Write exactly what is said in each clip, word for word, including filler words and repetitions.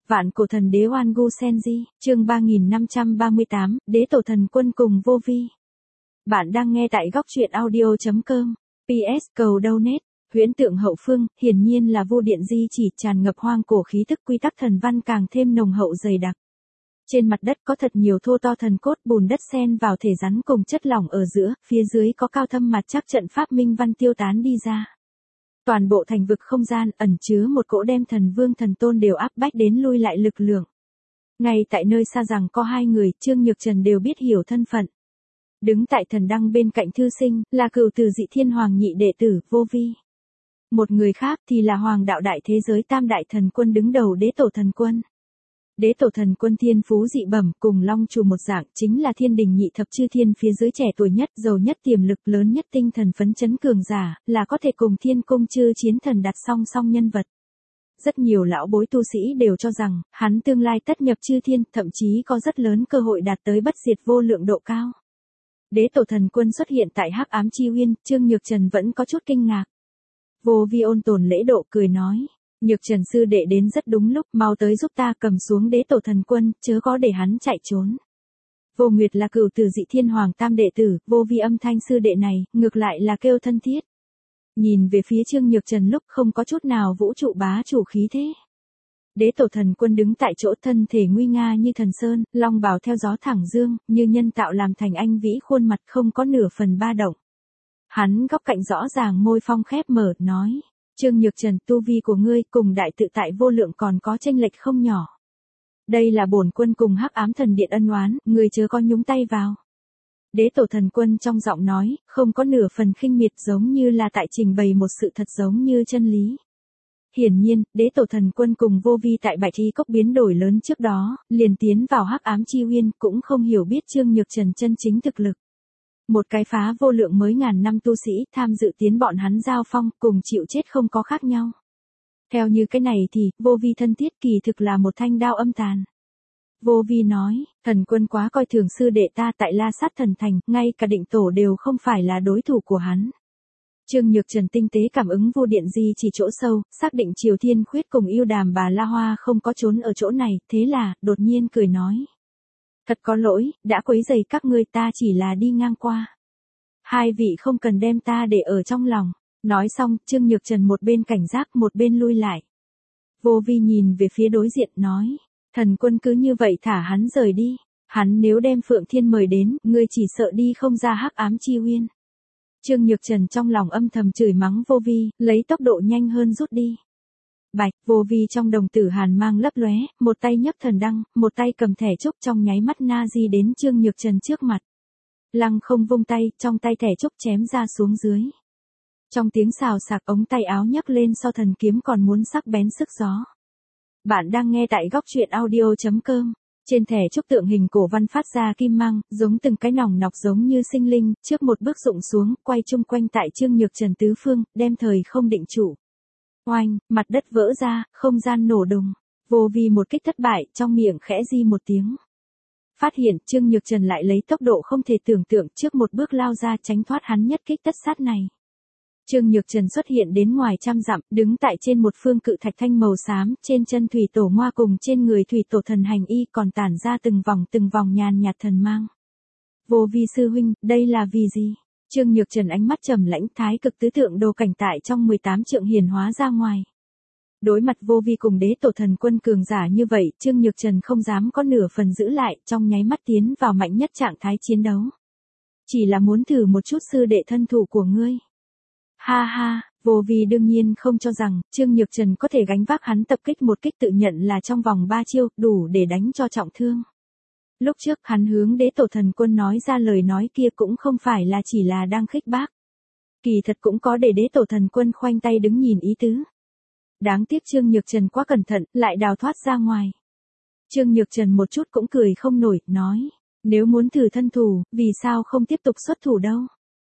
Vạn cổ thần đế Oan Gu Senji, chương ba nghìn năm trăm ba mươi tám, đế tổ thần quân cùng vô vi. Bạn đang nghe tại góc truyện audio chấm com. pê ét cầu donate. Huyễn tượng hậu phương, hiển nhiên là vô điện di chỉ tràn ngập hoang cổ khí tức quy tắc thần văn càng thêm nồng hậu dày đặc. Trên mặt đất có thật nhiều thô to thần cốt bùn đất xen vào thể rắn cùng chất lỏng ở giữa, phía dưới có cao thâm mặt chắc trận pháp minh văn tiêu tán đi ra. Toàn bộ thành vực không gian ẩn chứa một cỗ đem thần vương thần tôn đều áp bách đến lui lại lực lượng. Ngay tại nơi xa rằng có hai người, Trương Nhược Trần đều biết hiểu thân phận. Đứng tại thần đăng bên cạnh thư sinh, là cửu từ dị thiên hoàng nhị đệ tử, vô vi. Một người khác thì là hoàng đạo đại thế giới tam đại thần quân đứng đầu đế tổ thần quân. Đế tổ thần quân thiên phú dị bẩm cùng long chủ một dạng chính là thiên đình nhị thập chư thiên phía dưới trẻ tuổi nhất, giàu nhất tiềm lực lớn nhất tinh thần phấn chấn cường giả, là có thể cùng thiên cung chư chiến thần đặt song song nhân vật. Rất nhiều lão bối tu sĩ đều cho rằng, hắn tương lai tất nhập chư thiên, thậm chí có rất lớn cơ hội đạt tới bất diệt vô lượng độ cao. Đế tổ thần quân xuất hiện tại Hắc Ám Chi Uyên, Trương Nhược Trần vẫn có chút kinh ngạc. Vô vi ôn tồn lễ độ cười nói. Nhược Trần sư đệ đến rất đúng lúc, mau tới giúp ta cầm xuống đế tổ thần quân, chớ có để hắn chạy trốn. Vô Nguyệt là cửu từ dị thiên hoàng tam đệ tử, vô vi âm thanh sư đệ này, ngược lại là kêu thân thiết. Nhìn về phía Trương Nhược Trần lúc không có chút nào vũ trụ bá chủ khí thế. Đế tổ thần quân đứng tại chỗ, thân thể nguy nga như thần sơn, long bào theo gió thẳng dương, như nhân tạo làm thành anh vĩ khuôn mặt không có nửa phần ba động. Hắn góc cạnh rõ ràng môi phong khép mở, nói. Trương Nhược Trần, tu vi của ngươi cùng đại tự tại vô lượng còn có chênh lệch không nhỏ. Đây là bổn quân cùng Hắc Ám thần điện ân oán, ngươi chớ có nhúng tay vào. Đế tổ thần quân trong giọng nói, không có nửa phần khinh miệt, giống như là tại trình bày một sự thật giống như chân lý. Hiển nhiên, đế tổ thần quân cùng vô vi tại Bạch Thi Cốc biến đổi lớn trước đó, liền tiến vào Hắc Ám Chi Uyên, cũng không hiểu biết Trương Nhược Trần chân chính thực lực. Một cái phá vô lượng mới ngàn năm tu sĩ tham dự tiến bọn hắn giao phong, cùng chịu chết không có khác nhau. Theo như cái này thì, vô vi thân thiết kỳ thực là một thanh đao âm tàn. Vô vi nói, thần quân quá coi thường sư đệ ta tại La Sát thần thành, ngay cả định tổ đều không phải là đối thủ của hắn. Trương Nhược Trần tinh tế cảm ứng vô điện di chỉ chỗ sâu, xác định Triều Thiên Khuyết cùng yêu đàm bà La Hoa không có trốn ở chỗ này, thế là, đột nhiên cười nói. Thật có lỗi, đã quấy rầy các ngươi, ta chỉ là đi ngang qua. Hai vị không cần đem ta để ở trong lòng. Nói xong, Trương Nhược Trần một bên cảnh giác một bên lui lại. Vô vi nhìn về phía đối diện nói. Thần quân cứ như vậy thả hắn rời đi. Hắn nếu đem Phượng Thiên mời đến, ngươi chỉ sợ đi không ra Hắc Ám Chi Uyên. Trương Nhược Trần trong lòng âm thầm chửi mắng vô vi, lấy tốc độ nhanh hơn rút đi. Bạch, vô vi trong đồng tử hàn mang lấp lóe, một tay nhấc thần đăng, một tay cầm thẻ trúc, trong nháy mắt na di đến Trương Nhược Trần trước mặt. Lăng không vung tay, trong tay thẻ trúc chém ra xuống dưới. Trong tiếng xào xạc, ống tay áo nhấc lên so thần kiếm còn muốn sắc bén sức gió. Bạn đang nghe tại góc truyện audio chấm com. Trên thẻ trúc tượng hình cổ văn phát ra kim mang, giống từng cái nòng nọc giống như sinh linh, trước một bước rụng xuống, quay chung quanh tại Trương Nhược Trần tứ phương, đem thời không định trụ. Oanh, mặt đất vỡ ra, không gian nổ đùng. Vô vi một kích thất bại, trong miệng khẽ di một tiếng. Phát hiện Trương Nhược Trần lại lấy tốc độ không thể tưởng tượng trước một bước lao ra tránh thoát hắn nhất kích tất sát này. Trương Nhược Trần xuất hiện đến ngoài trăm dặm, đứng tại trên một phương cự thạch thanh màu xám, trên chân thủy tổ ngoa cùng trên người thủy tổ thần hành y còn tản ra từng vòng từng vòng nhàn nhạt thần mang. Vô vi sư huynh, đây là vì gì? Trương Nhược Trần ánh mắt trầm lãnh, thái cực tứ tượng đồ cảnh tại trong mười tám trượng hiển hóa ra ngoài. Đối mặt vô vi cùng đế tổ thần quân cường giả như vậy, Trương Nhược Trần không dám có nửa phần giữ lại, trong nháy mắt tiến vào mạnh nhất trạng thái chiến đấu. Chỉ là muốn thử một chút sư đệ thân thủ của ngươi. Ha ha, vô vi đương nhiên không cho rằng, Trương Nhược Trần có thể gánh vác hắn tập kích một kích tự nhận là trong vòng ba chiêu, đủ để đánh cho trọng thương. Lúc trước hắn hướng đế tổ thần quân nói ra lời nói kia cũng không phải là chỉ là đang khích bác. Kỳ thật cũng có để đế tổ thần quân khoanh tay đứng nhìn ý tứ. Đáng tiếc Trương Nhược Trần quá cẩn thận, lại đào thoát ra ngoài. Trương Nhược Trần một chút cũng cười không nổi, nói. Nếu muốn thử thân thủ, vì sao không tiếp tục xuất thủ đâu?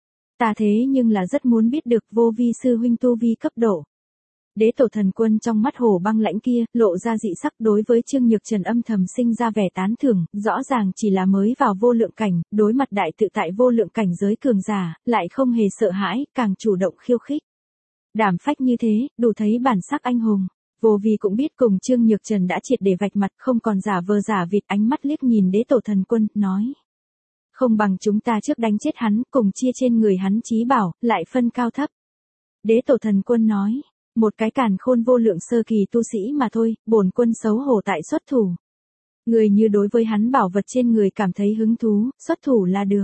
Ta thế nhưng là rất muốn biết được vô vi sư huynh tu vi cấp độ. Đế tổ thần quân trong mắt hổ băng lãnh kia, lộ ra dị sắc đối với Trương Nhược Trần âm thầm sinh ra vẻ tán thưởng, rõ ràng chỉ là mới vào vô lượng cảnh, đối mặt đại tự tại vô lượng cảnh giới cường giả, lại không hề sợ hãi, càng chủ động khiêu khích. Đảm phách như thế, đủ thấy bản sắc anh hùng. Vô Vi cũng biết cùng Trương Nhược Trần đã triệt để vạch mặt, không còn giả vờ giả vịt, ánh mắt liếc nhìn đế tổ thần quân, nói. Không bằng chúng ta trước đánh chết hắn, cùng chia trên người hắn trí bảo, lại phân cao thấp. Đế tổ thần quân nói. Một cái càn khôn vô lượng sơ kỳ tu sĩ mà thôi, bổn quân xấu hổ tại xuất thủ. Người như đối với hắn bảo vật trên người cảm thấy hứng thú, xuất thủ là được.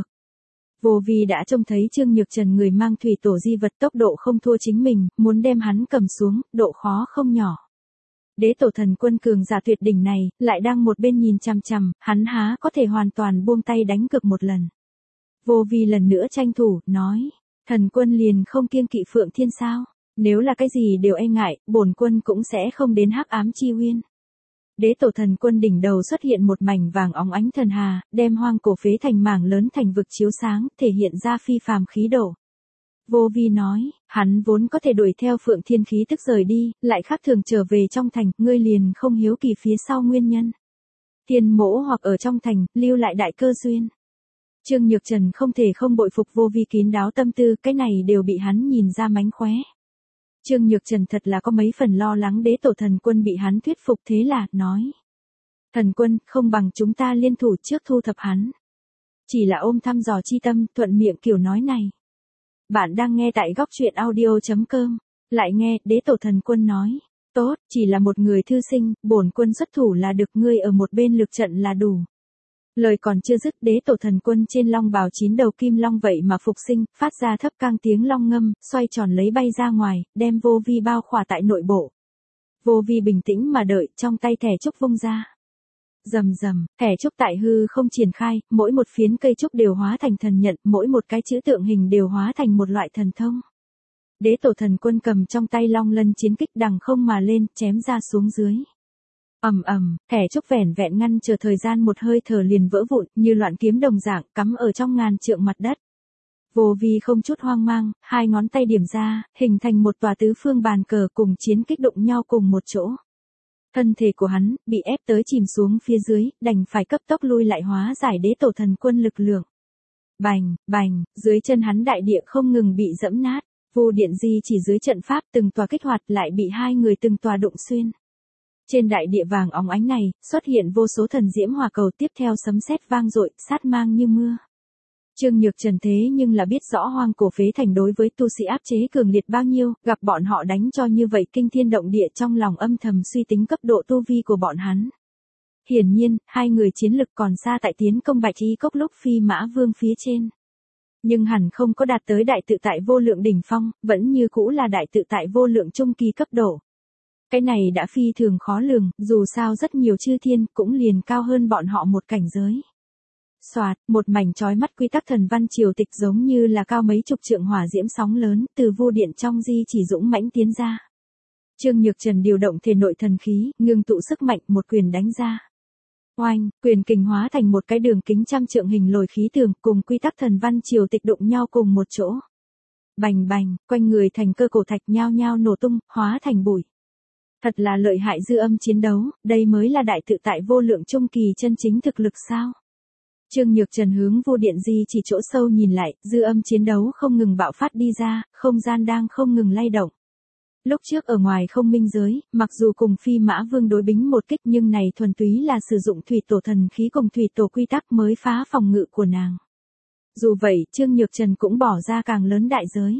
Vô Vi đã trông thấy Trương Nhược Trần người mang thủy tổ di vật, tốc độ không thua chính mình, muốn đem hắn cầm xuống, độ khó không nhỏ. Đế tổ thần quân cường giả tuyệt đỉnh này, lại đang một bên nhìn chằm chằm, hắn há có thể hoàn toàn buông tay đánh cược một lần. Vô Vi lần nữa tranh thủ, nói, thần quân liền không kiêng kỵ Phượng Thiên sao? Nếu là cái gì đều e ngại, bổn quân cũng sẽ không đến Hắc Ám Chi Uyên. Đế tổ thần quân đỉnh đầu xuất hiện một mảnh vàng óng ánh thần hà, đem hoang cổ phế thành mảng lớn thành vực chiếu sáng, thể hiện ra phi phàm khí độ. Vô Vi nói, hắn vốn có thể đuổi theo Phượng Thiên khí tức rời đi, lại khác thường trở về trong thành, ngươi liền không hiếu kỳ phía sau nguyên nhân. Tiên mỗ hoặc ở trong thành, lưu lại đại cơ duyên. Trương Nhược Trần không thể không bội phục Vô Vi kín đáo tâm tư, cái này đều bị hắn nhìn ra mánh khóe. Trương Nhược Trần thật là có mấy phần lo lắng đế tổ thần quân bị hắn thuyết phục, thế là, nói. Thần quân, không bằng chúng ta liên thủ trước thu thập hắn. Chỉ là ôm thăm dò chi tâm, thuận miệng kiểu nói này. Bạn đang nghe tại góc truyện audio chấm com. Lại nghe, đế tổ thần quân nói. Tốt, chỉ là một người thư sinh, bổn quân xuất thủ là được, ngươi ở một bên lực trận là đủ. Lời còn chưa dứt, đế tổ thần quân trên long bào chín đầu kim long vậy mà phục sinh, phát ra thấp cang tiếng long ngâm, xoay tròn lấy bay ra ngoài, đem Vô Vi bao khỏa tại nội bộ. Vô Vi bình tĩnh mà đợi, trong tay thẻ trúc vung ra. Rầm rầm, thẻ trúc tại hư không triển khai, mỗi một phiến cây trúc đều hóa thành thần nhận, mỗi một cái chữ tượng hình đều hóa thành một loại thần thông. Đế tổ thần quân cầm trong tay long lân chiến kích đằng không mà lên, chém ra xuống dưới. Ầm ầm, thẻ trúc vẻn vẹn ngăn chờ thời gian một hơi thở liền vỡ vụn, như loạn kiếm đồng dạng, cắm ở trong ngàn trượng mặt đất. Vô Vi không chút hoang mang, hai ngón tay điểm ra, hình thành một tòa tứ phương bàn cờ cùng chiến kích đụng nhau cùng một chỗ. Thân thể của hắn, bị ép tới chìm xuống phía dưới, đành phải cấp tốc lui lại hóa giải đế tổ thần quân lực lượng. Bành, bành, dưới chân hắn đại địa không ngừng bị dẫm nát, vô điện di chỉ dưới trận pháp từng tòa kích hoạt lại bị hai người từng tòa đụng xuyên. Trên đại địa vàng óng ánh này, xuất hiện vô số thần diễm hỏa cầu, tiếp theo sấm sét vang dội, sát mang như mưa. Trương Nhược Trần thế nhưng là biết rõ hoang cổ phế thành đối với tu sĩ áp chế cường liệt bao nhiêu, gặp bọn họ đánh cho như vậy kinh thiên động địa, trong lòng âm thầm suy tính cấp độ tu vi của bọn hắn. Hiển nhiên, hai người chiến lực còn xa tại tiến công Bạch Y Cốc lúc Phi Mã Vương phía trên. Nhưng hẳn không có đạt tới đại tự tại vô lượng đỉnh phong, vẫn như cũ là đại tự tại vô lượng trung kỳ cấp độ. Cái này đã phi thường khó lường, dù sao rất nhiều chư thiên cũng liền cao hơn bọn họ một cảnh giới. Soạt, một mảnh chói mắt quy tắc thần văn triều tịch giống như là cao mấy chục trượng hỏa diễm sóng lớn, từ vô điện trong di chỉ dũng mãnh tiến ra. Trương Nhược Trần điều động thể nội thần khí, ngưng tụ sức mạnh, một quyền đánh ra. Oanh, quyền kình hóa thành một cái đường kính trăm trượng hình lồi khí tường, cùng quy tắc thần văn triều tịch đụng nhau cùng một chỗ. Bành bành, quanh người thành cơ cổ thạch nhao nhao nổ tung, hóa thành bụi. Thật là lợi hại dư âm chiến đấu, đây mới là đại tự tại vô lượng trung kỳ chân chính thực lực sao? Trương Nhược Trần hướng vô điện di chỉ chỗ sâu nhìn lại, dư âm chiến đấu không ngừng bạo phát đi ra, không gian đang không ngừng lay động. Lúc trước ở ngoài không minh giới, mặc dù cùng Phi Mã Vương đối bính một kích nhưng này thuần túy là sử dụng thủy tổ thần khí cùng thủy tổ quy tắc mới phá phòng ngự của nàng. Dù vậy, Trương Nhược Trần cũng bỏ ra càng lớn đại giới.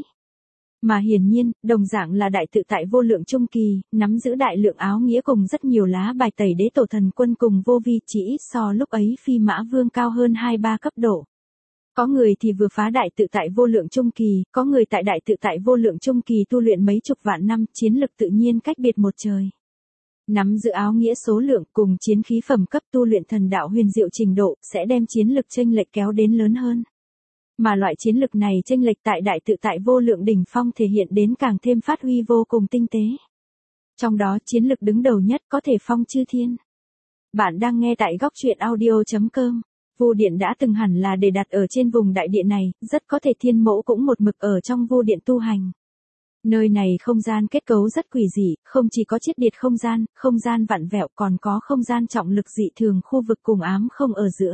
Mà hiển nhiên, đồng dạng là đại tự tại vô lượng trung kỳ, nắm giữ đại lượng áo nghĩa cùng rất nhiều lá bài tẩy đế tổ thần quân cùng Vô Vi, chỉ ít so lúc ấy Phi Mã Vương cao hơn hai ba cấp độ. Có người thì vừa phá đại tự tại vô lượng trung kỳ, có người tại đại tự tại vô lượng trung kỳ tu luyện mấy chục vạn năm, chiến lực tự nhiên cách biệt một trời. Nắm giữ áo nghĩa số lượng cùng chiến khí phẩm cấp tu luyện thần đạo huyền diệu trình độ, sẽ đem chiến lực chênh lệch kéo đến lớn hơn. Mà loại chiến lực này chênh lệch tại đại tự tại vô lượng đỉnh phong thể hiện đến càng thêm phát huy vô cùng tinh tế. Trong đó chiến lực đứng đầu nhất có thể phong chư thiên. Bạn đang nghe tại góc truyện audio chấm com. Vô điện đã từng hẳn là để đặt ở trên vùng đại địa này, rất có thể thiên mẫu cũng một mực ở trong vô điện tu hành. Nơi này không gian kết cấu rất quỷ dị, không chỉ có chiết điệt không gian, không gian vặn vẹo, còn có không gian trọng lực dị thường khu vực cùng ám không ở giữa.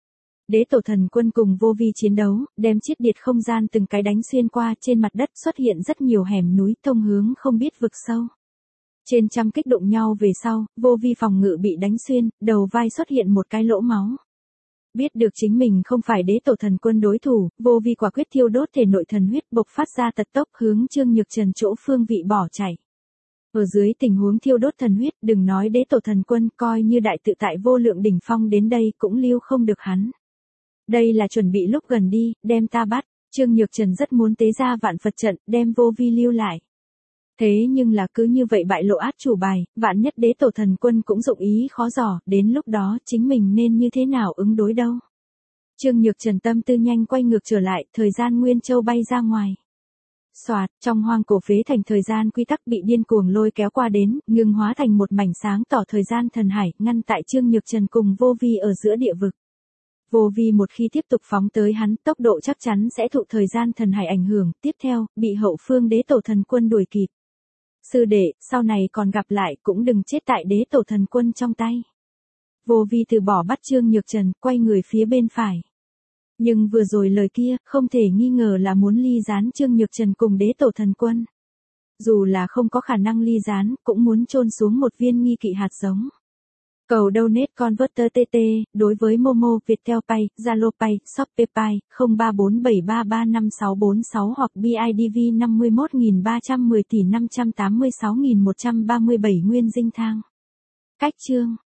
Đế tổ thần quân cùng Vô Vi chiến đấu, đem chiết điệt không gian từng cái đánh xuyên qua, trên mặt đất xuất hiện rất nhiều hẻm núi thông hướng không biết vực sâu. Trên trăm kích đụng nhau về sau, vô vi phòng ngự bị đánh xuyên, đầu vai xuất hiện một cái lỗ máu. Biết được chính mình không phải đế tổ thần quân đối thủ, vô vi quả quyết thiêu đốt thể nội thần huyết bộc phát ra tật tốc hướng Trương Nhược Trần chỗ phương vị bỏ chạy. Ở dưới tình huống thiêu đốt thần huyết, đừng nói đế tổ thần quân, coi như đại tự tại vô lượng đỉnh phong đến đây cũng lưu không được hắn. Đây là chuẩn bị lúc gần đi, đem ta bắt. Trương Nhược Trần rất muốn tế ra vạn Phật trận, đem vô vi lưu lại. Thế nhưng là cứ như vậy bại lộ át chủ bài, vạn nhất đế tổ thần quân cũng dụng ý khó dò, đến lúc đó chính mình nên như thế nào ứng đối đâu. Trương Nhược Trần tâm tư nhanh quay ngược trở lại, thời gian nguyên châu bay ra ngoài. Soạt, trong hoang cổ phế thành thời gian quy tắc bị điên cuồng lôi kéo qua đến, ngừng hóa thành một mảnh sáng tỏ thời gian thần hải, ngăn tại Trương Nhược Trần cùng vô vi ở giữa địa vực. Vô vi một khi tiếp tục phóng tới hắn, tốc độ chắc chắn sẽ thụ thời gian thần hải ảnh hưởng, tiếp theo, bị hậu phương đế tổ thần quân đuổi kịp. Sư đệ, sau này còn gặp lại cũng đừng chết tại đế tổ thần quân trong tay. Vô vi từ bỏ bắt Trương Nhược Trần, quay người phía bên phải. Nhưng vừa rồi lời kia, không thể nghi ngờ là muốn ly gián Trương Nhược Trần cùng đế tổ thần quân. Dù là không có khả năng ly gián, cũng muốn chôn xuống một viên nghi kỵ hạt giống. Cầu donate converter tê tê, đối với Momo, Viettel Pay, Zalo Pay, Shopee Pay, không ba bốn bảy ba ba năm sáu bốn sáu hoặc bê i đê vê năm mươi mốt nghìn ba trăm mười tỷ năm trăm tám mươi sáu nghìn một trăm ba mươi bảy nguyên dinh thang. Cách chương